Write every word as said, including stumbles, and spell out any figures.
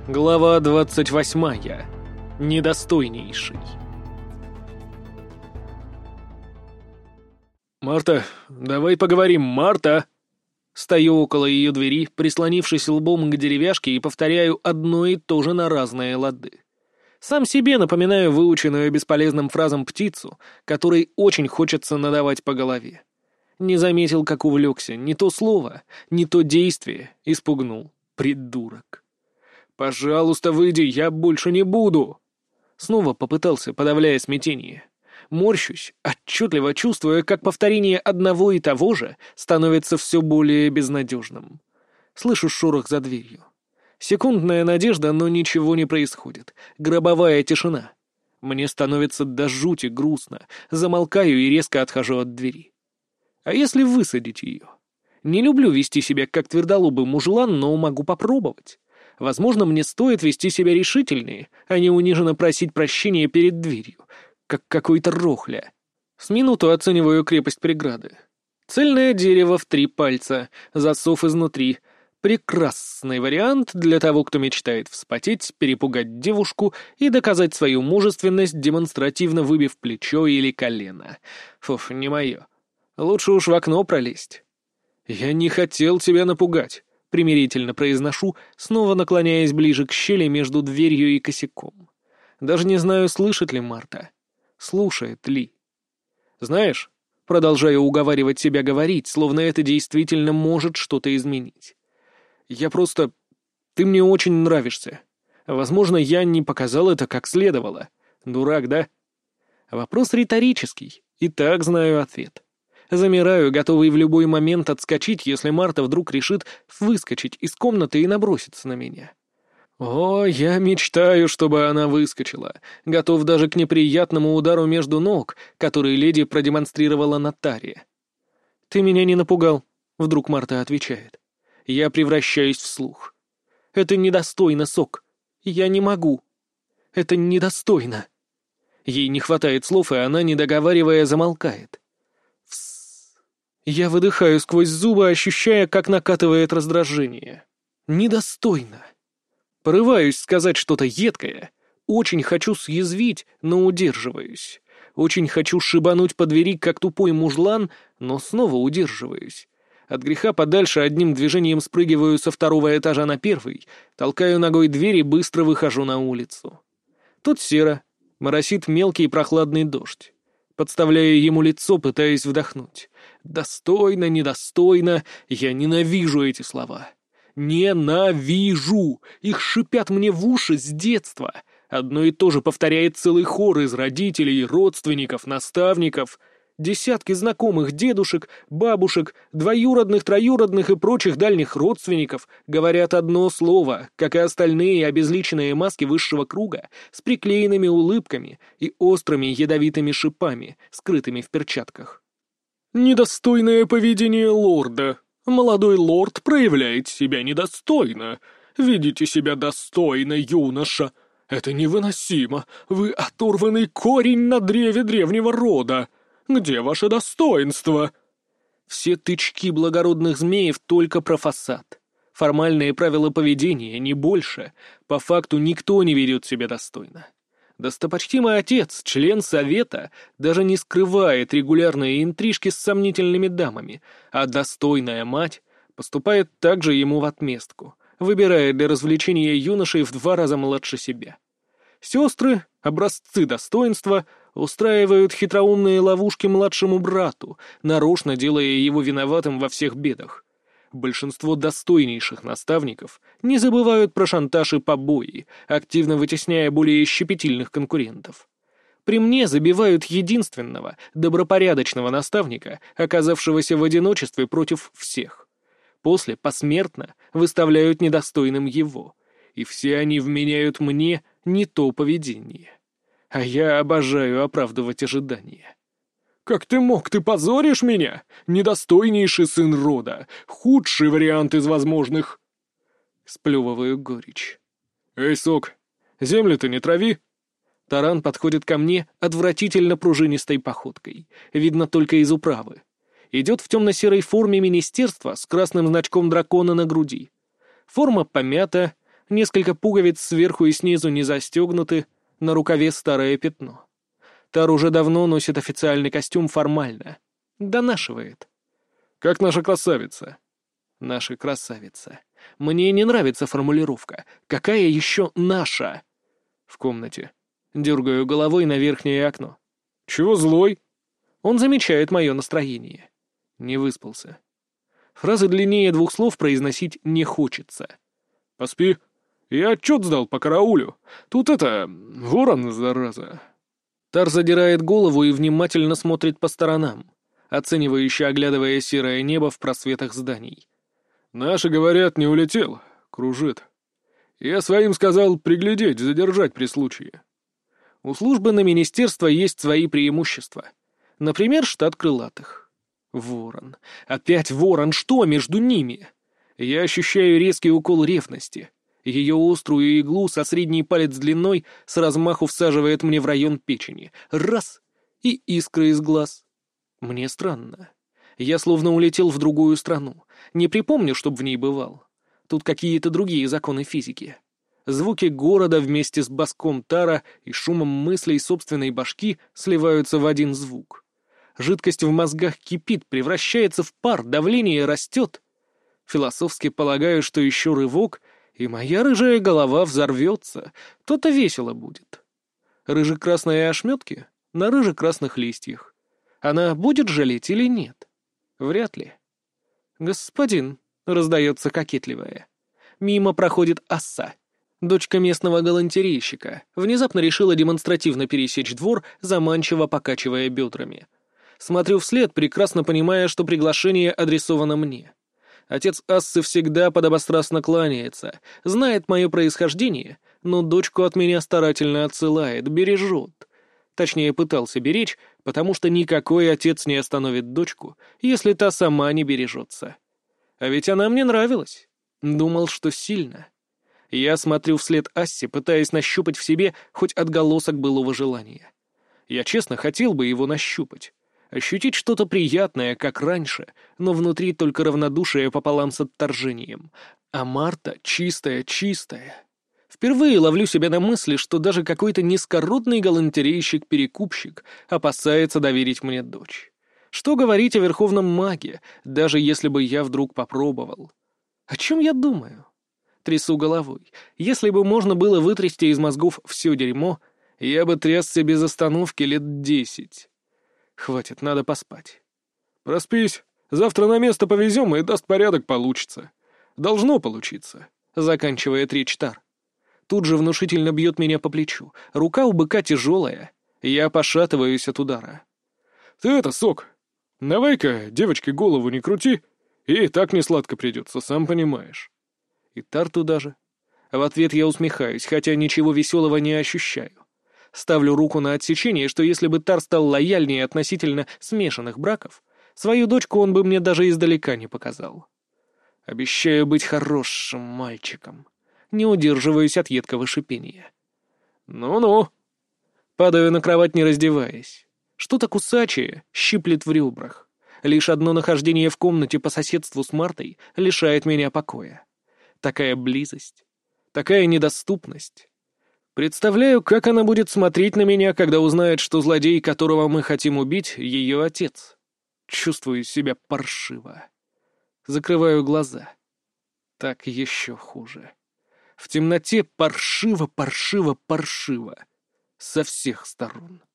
Глава двадцать восьмая. Недостойнейший. «Марта, давай поговорим, Марта!» Стою около ее двери, прислонившись лбом к деревяшке, и повторяю одно и то же на разные лады. Сам себе напоминаю выученную бесполезным фразам птицу, которой очень хочется надавать по голове. Не заметил, как увлекся. Не то слово, не то действие. Испугнул. Придурок. «Пожалуйста, выйди, я больше не буду!» Снова попытался, подавляя смятение. Морщусь, отчетливо чувствуя, как повторение одного и того же становится все более безнадежным. Слышу шорох за дверью. Секундная надежда, но ничего не происходит. Гробовая тишина. Мне становится до жути грустно. Замолкаю и резко отхожу от двери. А если высадить ее? Не люблю вести себя как твердолобый мужлан, но могу попробовать. Возможно, мне стоит вести себя решительнее, а не униженно просить прощения перед дверью, как какой-то рохля. С минуту оцениваю крепость преграды. Цельное дерево в три пальца, засов изнутри. Прекрасный вариант для того, кто мечтает вспотеть, перепугать девушку и доказать свою мужественность, демонстративно выбив плечо или колено. Фуф, не мое. Лучше уж в окно пролезть. «Я не хотел тебя напугать», — примирительно произношу, снова наклоняясь ближе к щели между дверью и косяком. Даже не знаю, слышит ли Марта. Слушает ли. «Знаешь», — продолжаю уговаривать себя говорить, словно это действительно может что-то изменить. «Я просто... Ты мне очень нравишься. Возможно, я не показал это как следовало. Дурак, да?» Вопрос риторический, и так знаю ответ. Замираю, готовый в любой момент отскочить, если Марта вдруг решит выскочить из комнаты и наброситься на меня. О, я мечтаю, чтобы она выскочила. Готов даже к неприятному удару между ног, который леди продемонстрировала на таре. «Ты меня не напугал», — вдруг Марта отвечает. Я превращаюсь в слух. «Это недостойно, Сок. Я не могу. Это недостойно». Ей не хватает слов, и она, не договаривая, замолкает. Фсс. Я выдыхаю сквозь зубы, ощущая, как накатывает раздражение. Недостойно. Порываюсь сказать что-то едкое. Очень хочу съязвить, но удерживаюсь. Очень хочу шибануть по двери, как тупой мужлан, но снова удерживаюсь. От греха подальше одним движением спрыгиваю со второго этажа на первый, толкаю ногой дверь и быстро выхожу на улицу. Тут серо, моросит мелкий прохладный дождь. Подставляю ему лицо, пытаясь вдохнуть. Достойно, недостойно, я ненавижу эти слова. Ненавижу! Их шипят мне в уши с детства. Одно и то же повторяет целый хор из родителей, родственников, наставников. Десятки знакомых дедушек, бабушек, двоюродных, троюродных и прочих дальних родственников говорят одно слово, как и остальные обезличенные маски высшего круга с приклеенными улыбками и острыми ядовитыми шипами, скрытыми в перчатках. «Недостойное поведение лорда. Молодой лорд проявляет себя недостойно. Ведите себя достойно, юноша. Это невыносимо. Вы оторванный корень на древе древнего рода. Где ваше достоинство?» Все тычки благородных змеев только про фасад. Формальные правила поведения, не больше. По факту никто не ведет себя достойно. Достопочтимый отец, член совета, даже не скрывает регулярные интрижки с сомнительными дамами, а достойная мать поступает также ему в отместку, выбирая для развлечения юношей в два раза младше себя. Сестры, образцы достоинства, устраивают хитроумные ловушки младшему брату, нарочно делая его виноватым во всех бедах. Большинство достойнейших наставников не забывают про шантаж и побои, активно вытесняя более щепетильных конкурентов. При мне забивают единственного, добропорядочного наставника, оказавшегося в одиночестве против всех. После посмертно выставляют недостойным его, и все они вменяют мне не то поведение. А я обожаю оправдывать ожидания. «Как ты мог? Ты позоришь меня? Недостойнейший сын рода. Худший вариант из возможных». Сплевываю горечь. «Эй, Сок, землю-то не трави». Таран подходит ко мне отвратительно пружинистой походкой. Видно только из управы. Идет в темно-серой форме министерства с красным значком дракона на груди. Форма помята, Несколько пуговиц сверху и снизу не застегнуты, на рукаве старое пятно. Тар уже давно носит официальный костюм формально. Донашивает. «Как наша красавица?» «Наша красавица». Мне не нравится формулировка. Какая еще наша? В комнате. Дергаю головой на верхнее окно. «Чего злой?» Он замечает мое настроение. Не выспался. Фразы длиннее двух слов произносить не хочется. «Поспи. Я отчет сдал по караулю. Тут это... ворон, зараза». Тар задирает голову и внимательно смотрит по сторонам, оценивающе оглядывая серое небо в просветах зданий. «Наши, говорят, не улетел. Кружит. Я своим сказал приглядеть, задержать при случае». У службы на министерство есть свои преимущества. Например, штат крылатых. Ворон. Опять ворон. Что между ними? Я ощущаю резкий укол ревности. Ее острую иглу со средней палец длиной с размаху всаживает мне в район печени. Раз — и искра из глаз. Мне странно. Я словно улетел в другую страну. Не припомню, чтоб в ней бывал. Тут какие-то другие законы физики. Звуки города вместе с баском Тара и шумом мыслей собственной башки сливаются в один звук. Жидкость в мозгах кипит, превращается в пар, давление растет. Философски полагаю, что еще рывок, и моя рыжая голова взорвется. То-то весело будет. Рыже-красные ошметки на рыже-красных листьях. Она будет жалеть или нет? Вряд ли. «Господин», — раздается кокетливая. Мимо проходит Асса. Дочка местного галантерейщика внезапно решила демонстративно пересечь двор, заманчиво покачивая бедрами. Смотрю вслед, прекрасно понимая, что приглашение адресовано мне. Отец Ассы всегда подобострастно кланяется, знает мое происхождение, но дочку от меня старательно отсылает, бережет. Точнее, пытался беречь, потому что никакой отец не остановит дочку, если та сама не бережется. А ведь она мне нравилась. Думал, что сильно. Я смотрю вслед Ассе, пытаясь нащупать в себе хоть отголосок былого желания. Я честно хотел бы его нащупать. Ощутить что-то приятное, как раньше, но внутри только равнодушие пополам с отторжением. А Марта чистая-чистая. Впервые ловлю себя на мысли, что даже какой-то низкородный галантерейщик-перекупщик опасается доверить мне дочь. Что говорить о верховном маге, даже если бы я вдруг попробовал? О чем я думаю? Трясу головой. Если бы можно было вытрясти из мозгов все дерьмо, я бы трясся без остановки лет десять. Хватит, надо поспать. «Проспись. Завтра на место повезем, и даст порядок получится. Должно получиться», — заканчивает речь Тар. Тут же внушительно бьет меня по плечу. Рука у быка тяжелая. Я пошатываюсь от удара. «Ты это, Сок, давай-ка девочке голову не крути, и так несладко придется, сам понимаешь». И Тар туда же. В ответ я усмехаюсь, хотя ничего веселого не ощущаю. Ставлю руку на отсечение, что если бы Тар стал лояльнее относительно смешанных браков, свою дочку он бы мне даже издалека не показал. Обещаю быть хорошим мальчиком. Не удерживаюсь от едкого шипения. «Ну-ну». Падаю на кровать, не раздеваясь. Что-то кусачее щиплет в ребрах. Лишь одно нахождение в комнате по соседству с Мартой лишает меня покоя. Такая близость, такая недоступность. Представляю, как она будет смотреть на меня, когда узнает, что злодей, которого мы хотим убить, ее отец. Чувствую себя паршиво. Закрываю глаза. Так еще хуже. В темноте паршиво, паршиво, паршиво. Со всех сторон.